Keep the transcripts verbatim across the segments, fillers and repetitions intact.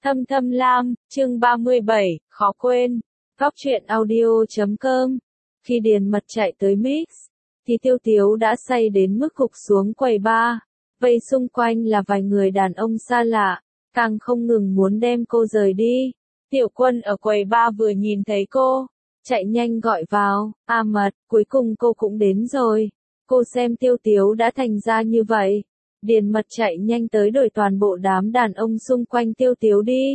Thâm Thâm Lam, chương ba mươi bảy, khó quên. Góc truyện audio chấm com. Khi Điền Mật chạy tới Mix, thì Tiêu Tiếu đã say đến mức gục xuống quầy bar. Vây xung quanh là vài người đàn ông xa lạ, càng không ngừng muốn đem cô rời đi. Tiểu Quân ở quầy bar vừa nhìn thấy cô, chạy nhanh gọi vào, "A Mật, cuối cùng cô cũng đến rồi." Cô xem Tiêu Tiếu đã thành ra như vậy. Điền Mật chạy nhanh tới đuổi toàn bộ đám đàn ông xung quanh Tiêu Tiếu đi.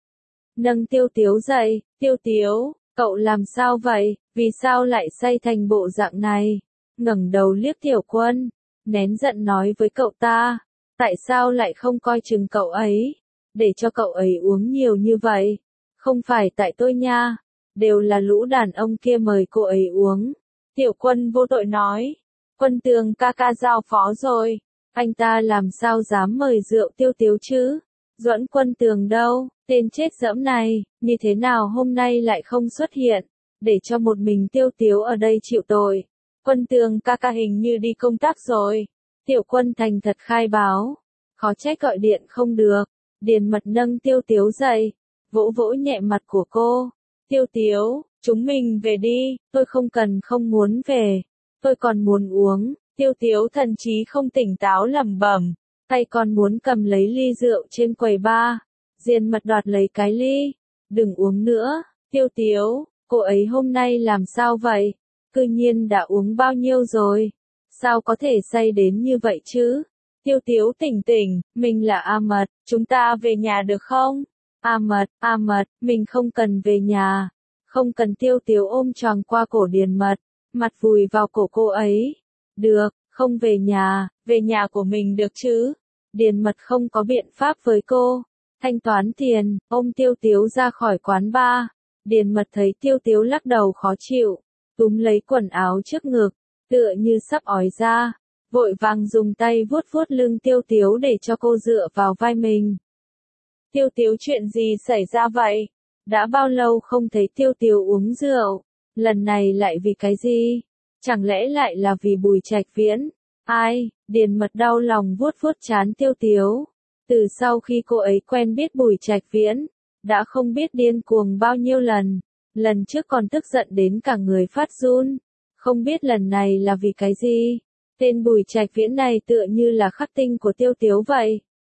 Nâng Tiêu Tiếu dậy, "Tiêu Tiếu, cậu làm sao vậy, vì sao lại say thành bộ dạng này?" Ngẩng đầu liếc Tiểu Quân, nén giận nói với cậu ta, "Tại sao lại không coi chừng cậu ấy, để cho cậu ấy uống nhiều như vậy? Không phải tại tôi nha, đều là lũ đàn ông kia mời cô ấy uống." Tiểu Quân vô tội nói, "Quân Tường ca ca giao phó rồi. Anh ta làm sao dám mời rượu Tiêu Tiếu chứ? Duẫn Quân Tường đâu, tên chết dẫm này, như thế nào hôm nay lại không xuất hiện, để cho một mình Tiêu Tiếu ở đây chịu tội. Quân Tường ca ca hình như đi công tác rồi." Tiểu Quân thành thật khai báo, khó trách gọi điện không được. Điền Mật nâng Tiêu Tiếu dậy, vỗ vỗ nhẹ mặt của cô, "Tiêu Tiếu, chúng mình về đi." "Tôi không cần, không muốn về, tôi còn muốn uống." Tiêu Tiếu thần trí không tỉnh táo lẩm bẩm, tay còn muốn cầm lấy ly rượu trên quầy bar. Điền Mật đoạt lấy cái ly, "Đừng uống nữa, Tiêu Tiếu, cô ấy hôm nay làm sao vậy? Cư nhiên đã uống bao nhiêu rồi? Sao có thể say đến như vậy chứ?" "Tiêu Tiếu tỉnh tỉnh, mình là A Mật, chúng ta về nhà được không?" "A Mật, A Mật, mình không cần về nhà." "Không cần." Tiêu Tiếu ôm tròn qua cổ Điền Mật, mặt vùi vào cổ cô ấy. "Được, không về nhà, về nhà của mình được chứ?" Điền Mật không có biện pháp với cô. Thanh toán tiền, ôm Tiêu Tiếu ra khỏi quán bar. Điền Mật thấy Tiêu Tiếu lắc đầu khó chịu, túm lấy quần áo trước ngực, tựa như sắp ói ra, vội vàng dùng tay vuốt vuốt lưng Tiêu Tiếu để cho cô dựa vào vai mình. "Tiêu Tiếu, chuyện gì xảy ra vậy? Đã bao lâu không thấy Tiêu Tiếu uống rượu, lần này lại vì cái gì? Chẳng lẽ lại là vì Bùi Trạch Viễn?" "Ai?" Điền Mật đau lòng vuốt vuốt trán Tiêu Tiếu. Từ sau khi cô ấy quen biết Bùi Trạch Viễn, đã không biết điên cuồng bao nhiêu lần. Lần trước còn tức giận đến cả người phát run. Không biết lần này là vì cái gì? Tên Bùi Trạch Viễn này tựa như là khắc tinh của Tiêu Tiếu vậy.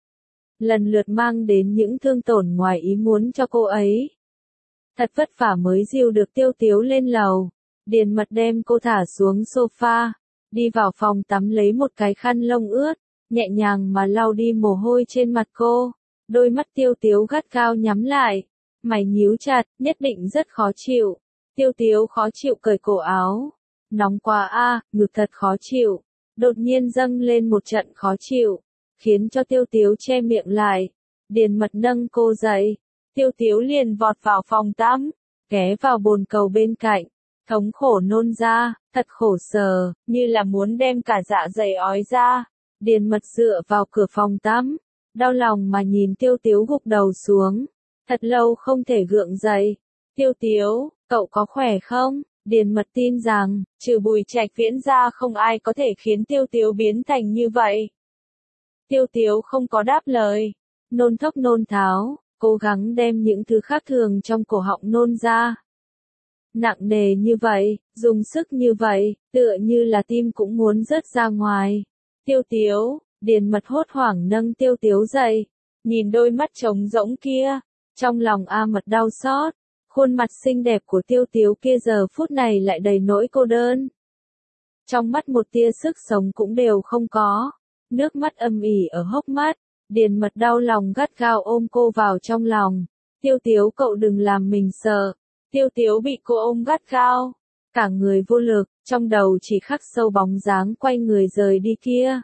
Lần lượt mang đến những thương tổn ngoài ý muốn cho cô ấy. Thật vất vả mới dìu được Tiêu Tiếu lên lầu. Điền Mật đem cô thả xuống sofa, đi vào phòng tắm lấy một cái khăn lông ướt, nhẹ nhàng mà lau đi mồ hôi trên mặt cô. Đôi mắt Tiêu Tiếu gắt gao nhắm lại, mày nhíu chặt, nhất định rất khó chịu. Tiêu Tiếu khó chịu cởi cổ áo. "Nóng quá a, ngực thật khó chịu." Đột nhiên dâng lên một trận khó chịu, khiến cho Tiêu Tiếu che miệng lại. Điền Mật nâng cô dậy, Tiêu Tiếu liền vọt vào phòng tắm, ghé vào bồn cầu bên cạnh, thống khổ nôn ra, thật khổ sở, như là muốn đem cả dạ dày ói ra. Điền Mật dựa vào cửa phòng tắm, đau lòng mà nhìn Tiêu Tiếu gục đầu xuống, thật lâu không thể gượng dậy. "Tiêu Tiếu, cậu có khỏe không?" Điền Mật tin rằng, trừ Bùi Trạch Viễn ra không ai có thể khiến Tiêu Tiếu biến thành như vậy. Tiêu Tiếu không có đáp lời, nôn thốc nôn tháo, cố gắng đem những thứ khác thường trong cổ họng nôn ra. Nặng nề như vậy, dùng sức như vậy, tựa như là tim cũng muốn rớt ra ngoài. "Tiêu Tiếu." Điền Mật hốt hoảng nâng Tiêu Tiếu dậy, nhìn đôi mắt trống rỗng kia, trong lòng A Mật đau xót. Khuôn mặt xinh đẹp của Tiêu Tiếu kia giờ phút này lại đầy nỗi cô đơn. Trong mắt một tia sức sống cũng đều không có, nước mắt âm ỉ ở hốc mắt. Điền Mật đau lòng gắt gao ôm cô vào trong lòng. "Tiêu Tiếu, cậu đừng làm mình sợ." Tiêu Tiếu bị cô ôm gắt gao, cả người vô lực, trong đầu chỉ khắc sâu bóng dáng quay người rời đi kia.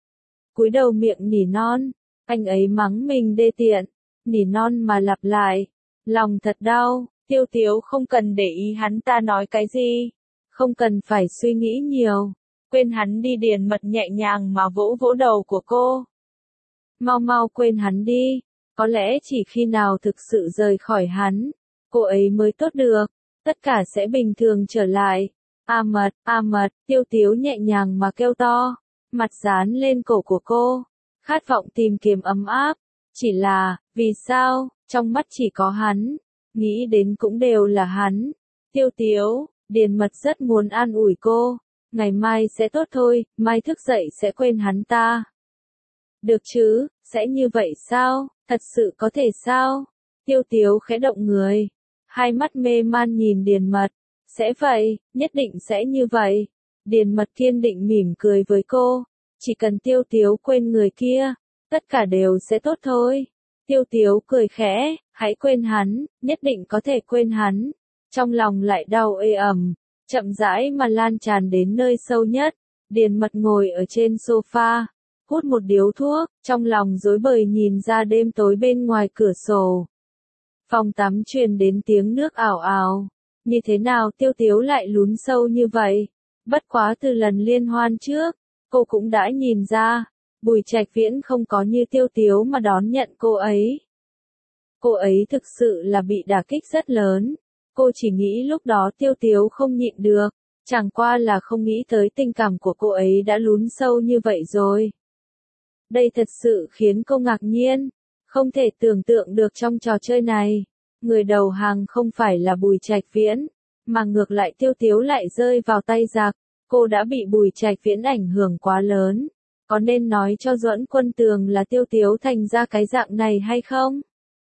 Cúi đầu miệng nỉ non, anh ấy mắng mình đê tiện, nỉ non mà lặp lại, lòng thật đau. Tiêu Tiếu không cần để ý hắn ta nói cái gì, không cần phải suy nghĩ nhiều, quên hắn đi. Điền Mật nhẹ nhàng mà vỗ vỗ đầu của cô. "Mau mau quên hắn đi, có lẽ chỉ khi nào thực sự rời khỏi hắn, cô ấy mới tốt được, tất cả sẽ bình thường trở lại." "A Mật, A Mật." Tiêu Tiếu nhẹ nhàng mà kêu to, mặt dán lên cổ của cô, khát vọng tìm kiếm ấm áp. Chỉ là, vì sao, trong mắt chỉ có hắn, nghĩ đến cũng đều là hắn. Tiêu Tiếu, Điền Mật rất muốn an ủi cô, ngày mai sẽ tốt thôi, mai thức dậy sẽ quên hắn ta. Được chứ, sẽ như vậy sao, thật sự có thể sao? Tiêu Tiếu khẽ động người, hai mắt mê man nhìn Điền Mật, sẽ vậy, nhất định sẽ như vậy. Điền Mật kiên định mỉm cười với cô, chỉ cần Tiêu Tiếu quên người kia, tất cả đều sẽ tốt thôi. Tiêu Tiếu cười khẽ, hãy quên hắn, nhất định có thể quên hắn. Trong lòng lại đau ê ẩm, chậm rãi mà lan tràn đến nơi sâu nhất. Điền Mật ngồi ở trên sofa, hút một điếu thuốc, trong lòng rối bời nhìn ra đêm tối bên ngoài cửa sổ. Phòng tắm truyền đến tiếng nước ào ào. Như thế nào Tiêu Tiếu lại lún sâu như vậy? Bất quá từ lần liên hoan trước, cô cũng đã nhìn ra, Bùi Trạch Viễn không có như Tiêu Tiếu mà đón nhận cô ấy. Cô ấy thực sự là bị đả kích rất lớn. Cô chỉ nghĩ lúc đó Tiêu Tiếu không nhịn được, chẳng qua là không nghĩ tới tình cảm của cô ấy đã lún sâu như vậy rồi. Đây thật sự khiến cô ngạc nhiên, không thể tưởng tượng được trong trò chơi này, người đầu hàng không phải là Bùi Trạch Viễn, mà ngược lại Tiêu Tiếu lại rơi vào tay giặc. Cô đã bị Bùi Trạch Viễn ảnh hưởng quá lớn, có nên nói cho Duẫn Quân Tường là Tiêu Tiếu thành ra cái dạng này hay không?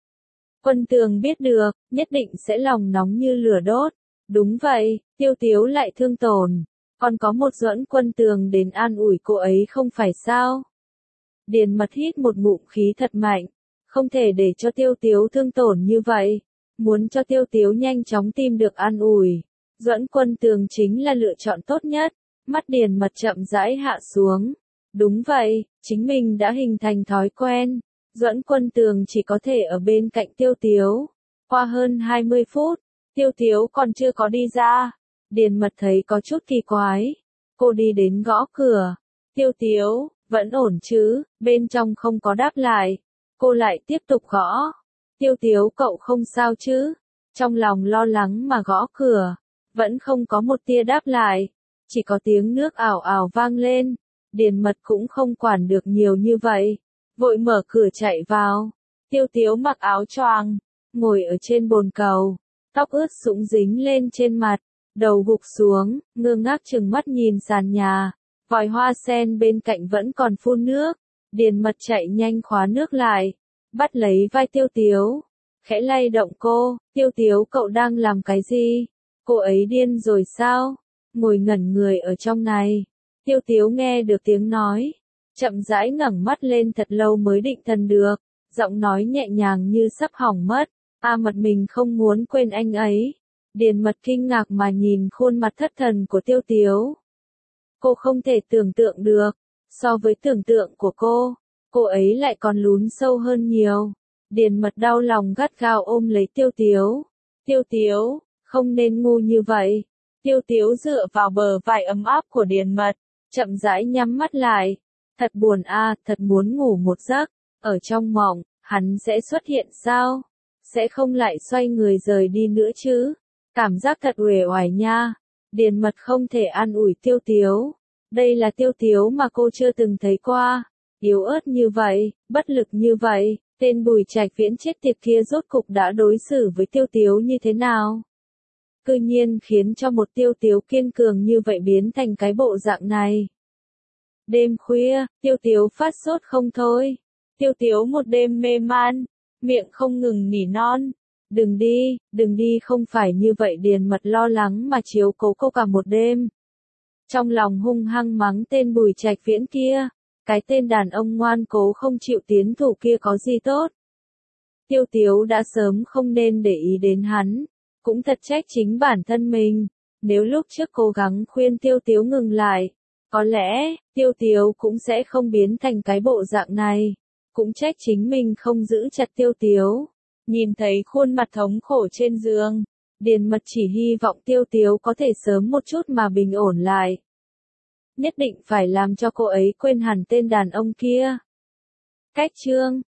Quân Tường biết được, nhất định sẽ lòng nóng như lửa đốt. Đúng vậy, Tiêu Tiếu lại thương tổn, còn có một Duẫn Quân Tường đến an ủi cô ấy không phải sao? Điền Mật hít một ngụm khí thật mạnh, không thể để cho Tiêu Tiếu thương tổn như vậy, muốn cho Tiêu Tiếu nhanh chóng tìm được an ủi. Duẫn Quân Tường chính là lựa chọn tốt nhất. Mắt Điền Mật chậm rãi hạ xuống. Đúng vậy, chính mình đã hình thành thói quen. Duẫn Quân Tường chỉ có thể ở bên cạnh Tiêu Tiếu. Qua hơn hai mươi phút, Tiêu Tiếu còn chưa có đi ra. Điền Mật thấy có chút kỳ quái. Cô đi đến gõ cửa. Tiêu Tiếu, vẫn ổn chứ, bên trong không có đáp lại. Cô lại tiếp tục gõ. Tiêu Tiếu cậu không sao chứ? Trong lòng lo lắng mà gõ cửa. Vẫn không có một tia đáp lại. Chỉ có tiếng nước ảo ảo vang lên. Điền Mật cũng không quản được nhiều như vậy. Vội mở cửa chạy vào. Tiêu Tiếu mặc áo choàng, ngồi ở trên bồn cầu. Tóc ướt sũng dính lên trên mặt. Đầu gục xuống, ngơ ngác chừng mắt nhìn sàn nhà. Vòi hoa sen bên cạnh vẫn còn phun nước. Điền Mật chạy nhanh khóa nước lại. Bắt lấy vai Tiêu Tiếu. Khẽ lay động cô. Tiêu Tiếu cậu đang làm cái gì? Cô ấy điên rồi sao? Ngồi ngẩn người ở trong này. Tiêu Tiếu nghe được tiếng nói. Chậm rãi ngẩng mắt lên thật lâu mới định thần được. Giọng nói nhẹ nhàng như sắp hỏng mất. A Mật mình không muốn quên anh ấy. Điền Mật kinh ngạc mà nhìn khuôn mặt thất thần của Tiêu Tiếu. Cô không thể tưởng tượng được. So với tưởng tượng của cô, cô ấy lại còn lún sâu hơn nhiều. Điền Mật đau lòng gắt gao ôm lấy Tiêu Tiếu. Tiêu Tiếu, không nên ngu như vậy. Tiêu Tiếu dựa vào bờ vai ấm áp của Điền Mật, chậm rãi nhắm mắt lại. Thật buồn a, à, thật muốn ngủ một giấc. Ở trong mộng, hắn sẽ xuất hiện sao? Sẽ không lại xoay người rời đi nữa chứ? Cảm giác thật uể oải nha. Điền Mật không thể an ủi Tiêu Tiếu. Đây là Tiêu Tiếu mà cô chưa từng thấy qua. Yếu ớt như vậy, bất lực như vậy, tên Bùi Trạch Viễn chết tiệt kia rốt cục đã đối xử với Tiêu Tiếu như thế nào? Cư nhiên khiến cho một Tiêu Tiếu kiên cường như vậy biến thành cái bộ dạng này. Đêm khuya, Tiêu Tiếu phát sốt không thôi. Tiêu Tiếu một đêm mê man, miệng không ngừng nỉ non. Đừng đi, đừng đi không phải như vậy. Điền Mật lo lắng mà chiếu cố cô cả một đêm. Trong lòng hung hăng mắng tên Bùi Trạch Viễn kia. Cái tên đàn ông ngoan cố không chịu tiến thủ kia có gì tốt. Tiêu Tiếu đã sớm không nên để ý đến hắn. Cũng thật trách chính bản thân mình. Nếu lúc trước cố gắng khuyên Tiêu Tiếu ngừng lại, có lẽ, Tiêu Tiếu cũng sẽ không biến thành cái bộ dạng này. Cũng trách chính mình không giữ chặt Tiêu Tiếu. Nhìn thấy khuôn mặt thống khổ trên giường, Điền Mật chỉ hy vọng Tiêu Tiếu có thể sớm một chút mà bình ổn lại. Nhất định phải làm cho cô ấy quên hẳn tên đàn ông kia. Cách chương